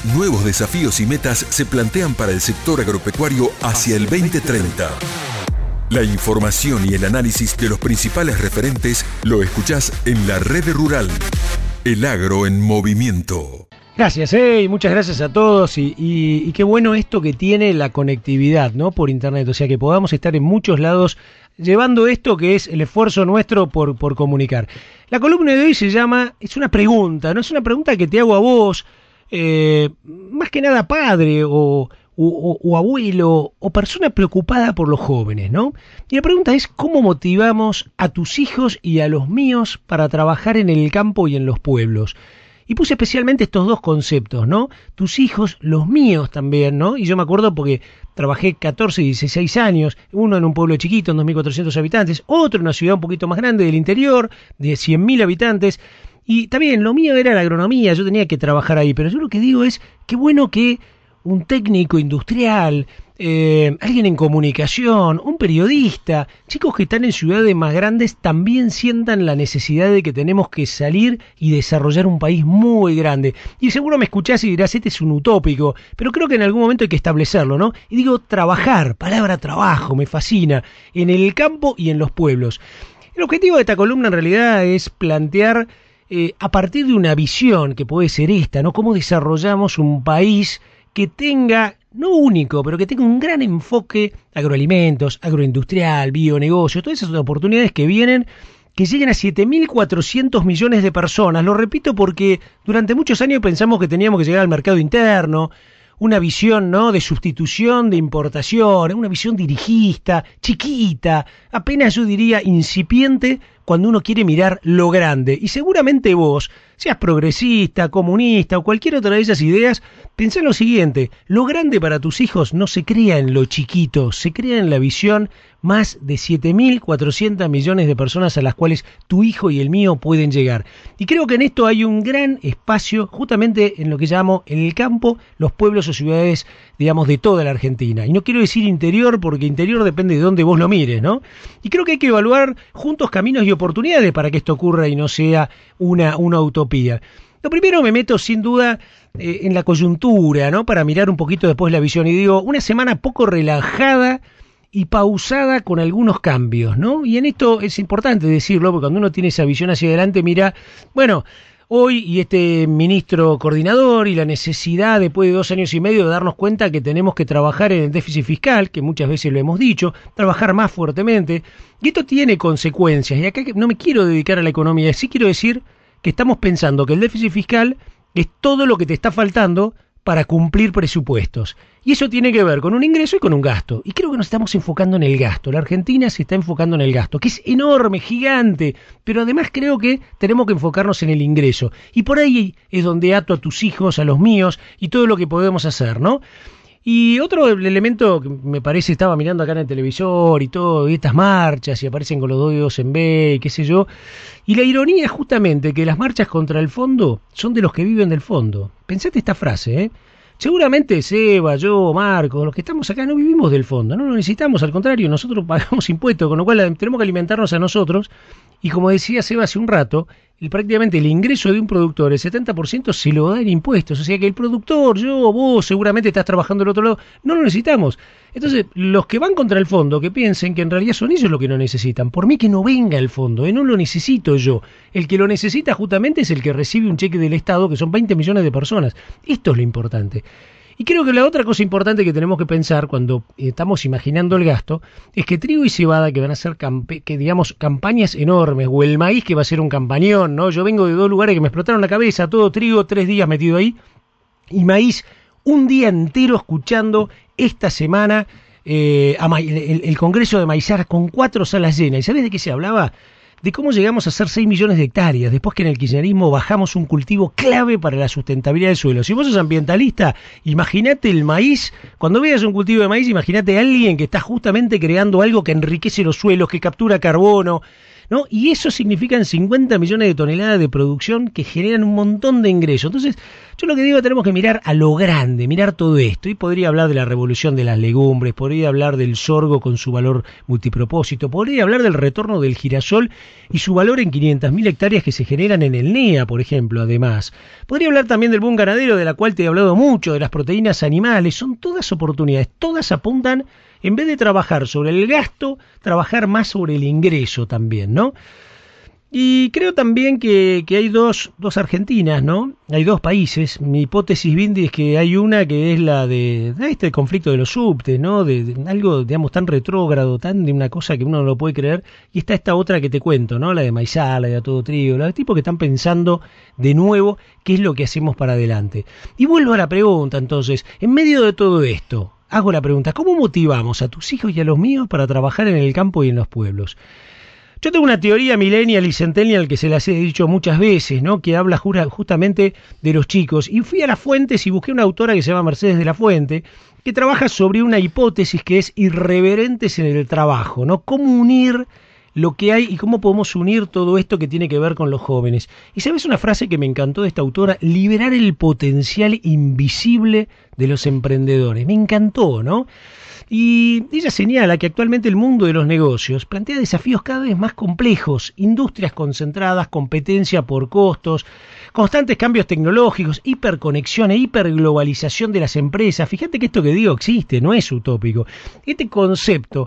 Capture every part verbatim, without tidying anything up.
nuevos desafíos y metas se plantean para el sector agropecuario hacia el veinte treinta. La información y el análisis de los principales referentes lo escuchás en La Red Rural. El agro en movimiento. Gracias, eh, y muchas gracias a todos y, y, y qué bueno esto que tiene la conectividad, ¿no? Por internet, o sea que podamos estar en muchos lados llevando esto que es el esfuerzo nuestro por, por comunicar. La columna de hoy se llama, es una pregunta, no es una pregunta que te hago a vos, eh, más que nada padre o, o, o abuelo o persona preocupada por los jóvenes, ¿no? Y la pregunta es, ¿cómo motivamos a tus hijos y a los míos para trabajar en el campo y en los pueblos? Y puse especialmente estos dos conceptos, ¿no? Tus hijos, los míos también, ¿no? Y yo me acuerdo porque trabajé catorce y dieciséis años, uno en un pueblo chiquito, en dos mil cuatrocientos habitantes, otro en una ciudad un poquito más grande del interior, de cien mil habitantes, y también lo mío era la agronomía, yo tenía que trabajar ahí, pero yo lo que digo es, qué bueno que un técnico industrial, eh, alguien en comunicación, un periodista, chicos que están en ciudades más grandes también sientan la necesidad de que tenemos que salir y desarrollar un país muy grande. Y seguro me escuchás y dirás, este es un utópico, pero creo que en algún momento hay que establecerlo, ¿no? Y digo, trabajar, palabra trabajo, me fascina, en el campo y en los pueblos. El objetivo de esta columna en realidad es plantear, eh, a partir de una visión que puede ser esta, ¿no? Cómo desarrollamos un país que tenga, no único, pero que tenga un gran enfoque agroalimentos, agroindustrial, bionegocio, todas esas oportunidades que vienen, que lleguen a siete mil cuatrocientos millones de personas. Lo repito porque durante muchos años pensamos que teníamos que llegar al mercado interno, una visión, ¿no?, de sustitución, de importación, una visión dirigista, chiquita, apenas yo diría incipiente, cuando uno quiere mirar lo grande. Y seguramente vos, seas progresista, comunista o cualquier otra de esas ideas, pensá en lo siguiente, lo grande para tus hijos no se crea en lo chiquito, se crea en la visión más de siete mil cuatrocientos millones de personas a las cuales tu hijo y el mío pueden llegar. Y creo que en esto hay un gran espacio justamente en lo que llamo en el campo, los pueblos o ciudades, digamos, de toda la Argentina. Y no quiero decir interior porque interior depende de dónde vos lo mires, ¿no? Y creo que hay que evaluar juntos caminos y oportunidades para que esto ocurra y no sea una, una utopía. Lo primero me meto sin duda eh, en la coyuntura, ¿no? Para mirar un poquito después la visión y digo, una semana poco relajada y pausada con algunos cambios, ¿no? Y en esto es importante decirlo, porque cuando uno tiene esa visión hacia adelante, mira, bueno, hoy y este ministro coordinador y la necesidad después de dos años y medio de darnos cuenta que tenemos que trabajar en el déficit fiscal, que muchas veces lo hemos dicho, trabajar más fuertemente, y esto tiene consecuencias, y acá no me quiero dedicar a la economía, sí quiero decir que estamos pensando que el déficit fiscal es todo lo que te está faltando para cumplir presupuestos. Y eso tiene que ver con un ingreso y con un gasto. Y creo que nos estamos enfocando en el gasto. La Argentina se está enfocando en el gasto, que es enorme, gigante, pero además creo que tenemos que enfocarnos en el ingreso. Y por ahí es donde ato a tus hijos, a los míos, y todo lo que podemos hacer, ¿no? Y otro elemento que me parece, estaba mirando acá en el televisor y todo, y estas marchas, y aparecen con los dos dedos en B, y qué sé yo, y la ironía es justamente que las marchas contra el fondo son de los que viven del fondo. Pensate esta frase, ¿eh? Seguramente Seba, yo, Marco, los que estamos acá no vivimos del fondo, no lo necesitamos, al contrario, nosotros pagamos impuestos, con lo cual tenemos que alimentarnos a nosotros, y como decía Seba hace un rato, el, prácticamente el ingreso de un productor, el setenta por ciento se lo da en impuestos, o sea que el productor, yo, vos, seguramente estás trabajando del otro lado, no lo necesitamos. Entonces, los que van contra el fondo, que piensen que en realidad son ellos los que no necesitan, por mí que no venga el fondo, ¿eh? No lo necesito yo, el que lo necesita justamente es el que recibe un cheque del Estado, que son veinte millones de personas, esto es lo importante. Y creo que la otra cosa importante que tenemos que pensar cuando estamos imaginando el gasto es que trigo y cebada, que van a ser campe que digamos campañas enormes, o el maíz, que va a ser un campañón, ¿no? Yo vengo de dos lugares que me explotaron la cabeza, todo trigo, tres días metido ahí, y maíz, un día entero escuchando esta semana eh, a el, el Congreso de Maizar con cuatro salas llenas. ¿Y sabés de qué se hablaba? De cómo llegamos a ser seis millones de hectáreas, después que en el kirchnerismo bajamos un cultivo clave para la sustentabilidad del suelo. Si vos sos ambientalista, imagínate el maíz, cuando veas un cultivo de maíz, imagínate a alguien que está justamente creando algo que enriquece los suelos, que captura carbono, ¿no? Y eso significan cincuenta millones de toneladas de producción que generan un montón de ingresos. Entonces, yo lo que digo, tenemos que mirar a lo grande, mirar todo esto. Y podría hablar de la revolución de las legumbres, podría hablar del sorgo con su valor multipropósito, podría hablar del retorno del girasol y su valor en quinientas mil hectáreas que se generan en el N E A, por ejemplo, además. Podría hablar también del boom ganadero, de la cual te he hablado mucho, de las proteínas animales. Son todas oportunidades, todas apuntan, en vez de trabajar sobre el gasto, trabajar más sobre el ingreso también, ¿no? Y creo también que, que hay dos, dos Argentinas, ¿no? Hay dos países. Mi hipótesis, Bindi, es que hay una que es la de, de este conflicto de los subtes, ¿no? De, de algo, digamos, tan retrógrado, tan de una cosa que uno no lo puede creer. Y está esta otra que te cuento, ¿no? La de Maizal, la de A Todo Trigo, la de tipos que están pensando de nuevo qué es lo que hacemos para adelante. Y vuelvo a la pregunta, entonces, en medio de todo esto, hago la pregunta, ¿cómo motivamos a tus hijos y a los míos para trabajar en el campo y en los pueblos? Yo tengo una teoría millennial y centennial que se las he dicho muchas veces, ¿no? Que habla jura, justamente de los chicos. Y fui a las fuentes y busqué una autora que se llama Mercedes de la Fuente, que trabaja sobre una hipótesis que es irreverentes en el trabajo, ¿no? Cómo unir lo que hay y cómo podemos unir todo esto que tiene que ver con los jóvenes. Y ¿sabes una frase que me encantó de esta autora? Liberar el potencial invisible de los emprendedores. Me encantó, ¿no? Y ella señala que actualmente el mundo de los negocios plantea desafíos cada vez más complejos, industrias concentradas, competencia por costos, constantes cambios tecnológicos, hiperconexión e hiperglobalización de las empresas. Fíjate que esto que digo existe, no es utópico. Este concepto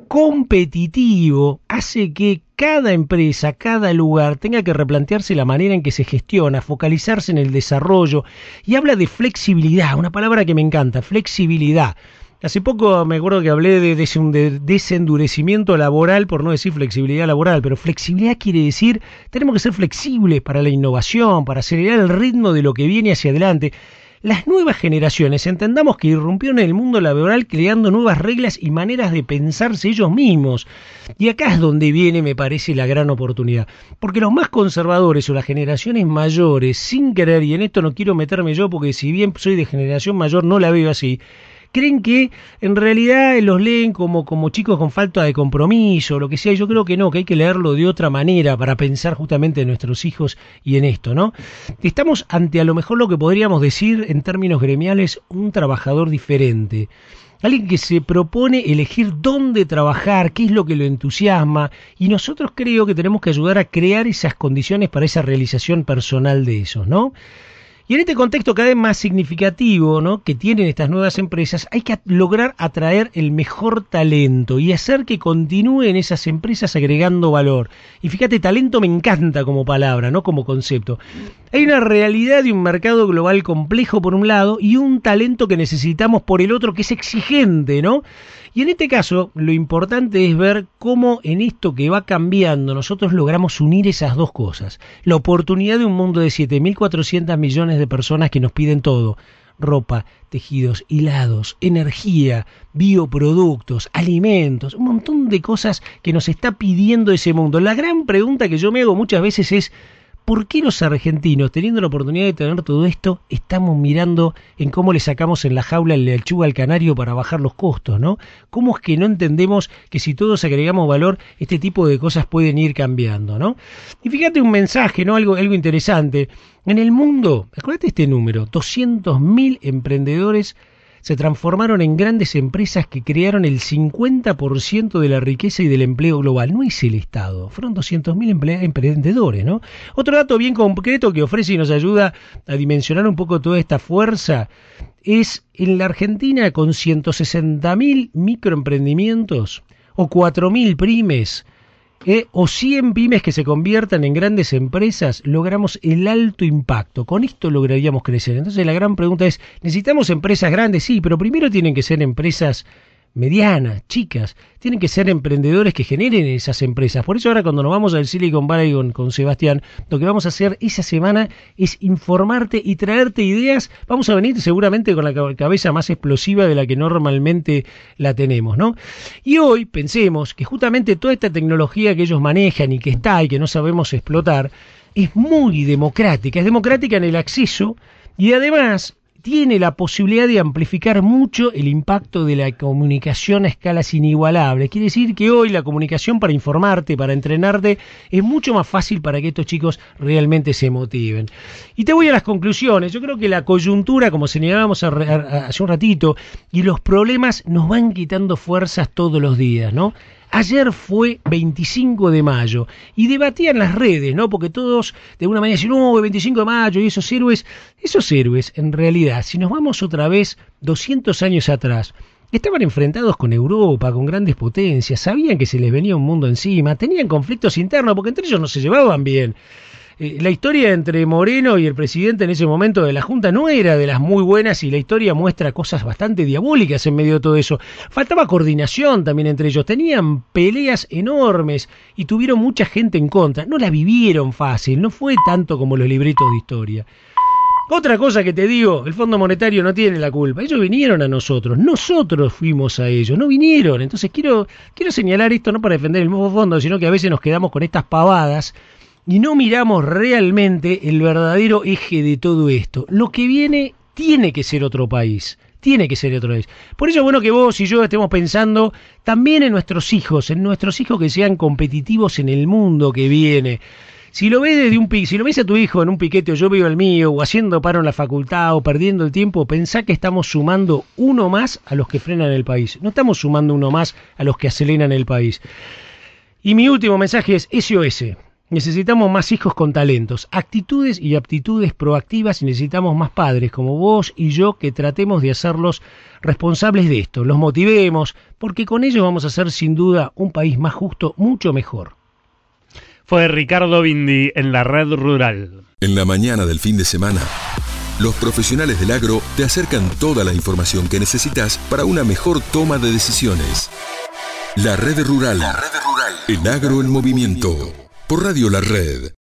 competitivo hace que cada empresa, cada lugar tenga que replantearse la manera en que se gestiona, focalizarse en el desarrollo, y habla de flexibilidad, una palabra que me encanta, flexibilidad. Hace poco me acuerdo que hablé de, de desendurecimiento laboral, por no decir flexibilidad laboral, pero flexibilidad quiere decir, tenemos que ser flexibles para la innovación, para acelerar el ritmo de lo que viene hacia adelante. Las nuevas generaciones, entendamos que irrumpieron en el mundo laboral creando nuevas reglas y maneras de pensarse ellos mismos. Y acá es donde viene, me parece, la gran oportunidad. Porque los más conservadores o las generaciones mayores, sin querer, y en esto no quiero meterme yo porque si bien soy de generación mayor no la veo así, creen que en realidad los leen como, como chicos con falta de compromiso, lo que sea. Yo creo que no, que hay que leerlo de otra manera para pensar justamente en nuestros hijos y en esto, ¿no? Estamos ante a lo mejor lo que podríamos decir en términos gremiales un trabajador diferente. Alguien que se propone elegir dónde trabajar, qué es lo que lo entusiasma, y nosotros creo que tenemos que ayudar a crear esas condiciones para esa realización personal de esos, ¿no? Y en este contexto cada vez más significativo, ¿no?, que tienen estas nuevas empresas, hay que lograr atraer el mejor talento y hacer que continúen esas empresas agregando valor. Y fíjate, talento me encanta como palabra, no como concepto. Hay una realidad de un mercado global complejo por un lado y un talento que necesitamos por el otro que es exigente, ¿no? Y en este caso, lo importante es ver cómo en esto que va cambiando nosotros logramos unir esas dos cosas. La oportunidad de un mundo de siete mil cuatrocientos millones de personas que nos piden todo: ropa, tejidos, hilados, energía, bioproductos, alimentos, un montón de cosas que nos está pidiendo ese mundo. La gran pregunta que yo me hago muchas veces es: ¿por qué los argentinos, teniendo la oportunidad de tener todo esto, estamos mirando en cómo le sacamos en la jaula el lechuga al canario para bajar los costos, ¿no? ¿Cómo es que no entendemos que si todos agregamos valor, este tipo de cosas pueden ir cambiando, ¿no? Y fíjate un mensaje, ¿no? Algo, algo interesante. En el mundo, acuérdate este número, doscientos mil emprendedores se transformaron en grandes empresas que crearon el cincuenta por ciento de la riqueza y del empleo global. No es el Estado, fueron doscientos mil emprendedores, ¿no? Otro dato bien concreto que ofrece y nos ayuda a dimensionar un poco toda esta fuerza es en la Argentina, con ciento sesenta mil microemprendimientos o cuatro mil pymes, Eh, o cien pymes que se conviertan en grandes empresas, logramos el alto impacto. Con esto lograríamos crecer. Entonces la gran pregunta es, ¿necesitamos empresas grandes? Sí, pero primero tienen que ser empresas medianas, chicas. Tienen que ser emprendedores que generen esas empresas. Por eso ahora cuando nos vamos al Silicon Valley con, con Sebastián, lo que vamos a hacer esa semana es informarte y traerte ideas. Vamos a venir seguramente con la cabeza más explosiva de la que normalmente la tenemos, ¿no? Y hoy pensemos que justamente toda esta tecnología que ellos manejan y que está y que no sabemos explotar, es muy democrática. Es democrática en el acceso y además tiene la posibilidad de amplificar mucho el impacto de la comunicación a escalas inigualables. Quiere decir que hoy la comunicación para informarte, para entrenarte, es mucho más fácil para que estos chicos realmente se motiven. Y te voy a las conclusiones. Yo creo que la coyuntura, como señalábamos hace un ratito, y los problemas nos van quitando fuerzas todos los días, ¿no? Ayer fue veinticinco de mayo y debatían las redes, ¿no? Porque todos de alguna manera decían, no, veinticinco de mayo y esos héroes, esos héroes, en realidad, si nos vamos otra vez doscientos años atrás, estaban enfrentados con Europa, con grandes potencias, sabían que se les venía un mundo encima, tenían conflictos internos porque entre ellos no se llevaban bien. Eh, la historia entre Moreno y el presidente en ese momento de la Junta no era de las muy buenas y la historia muestra cosas bastante diabólicas en medio de todo eso. Faltaba coordinación también entre ellos, tenían peleas enormes y tuvieron mucha gente en contra. No la vivieron fácil, no fue tanto como los libritos de historia. Otra cosa que te digo, el Fondo Monetario no tiene la culpa, ellos vinieron a nosotros, nosotros fuimos a ellos, no vinieron. Entonces quiero, quiero señalar esto no para defender el mismo fondo, sino que a veces nos quedamos con estas pavadas y no miramos realmente el verdadero eje de todo esto. Lo que viene tiene que ser otro país, tiene que ser otro país. Por eso es bueno que vos y yo estemos pensando también en nuestros hijos, en nuestros hijos que sean competitivos en el mundo que viene. Si lo ves desde un pi- si lo ves a tu hijo en un piquete o yo veo al mío, o haciendo paro en la facultad, o perdiendo el tiempo, pensá que estamos sumando uno más a los que frenan el país. No estamos sumando uno más a los que aceleran el país. Y mi último mensaje es S O S. Necesitamos más hijos con talentos, actitudes y aptitudes proactivas y necesitamos más padres como vos y yo que tratemos de hacerlos responsables de esto, los motivemos, porque con ellos vamos a hacer sin duda un país más justo, mucho mejor. Fue Ricardo Bindi en la Red Rural. En la mañana del fin de semana, los profesionales del agro te acercan toda la información que necesitas para una mejor toma de decisiones. La Red Rural. La Red Rural. El agro en movimiento. Por Radio La Red.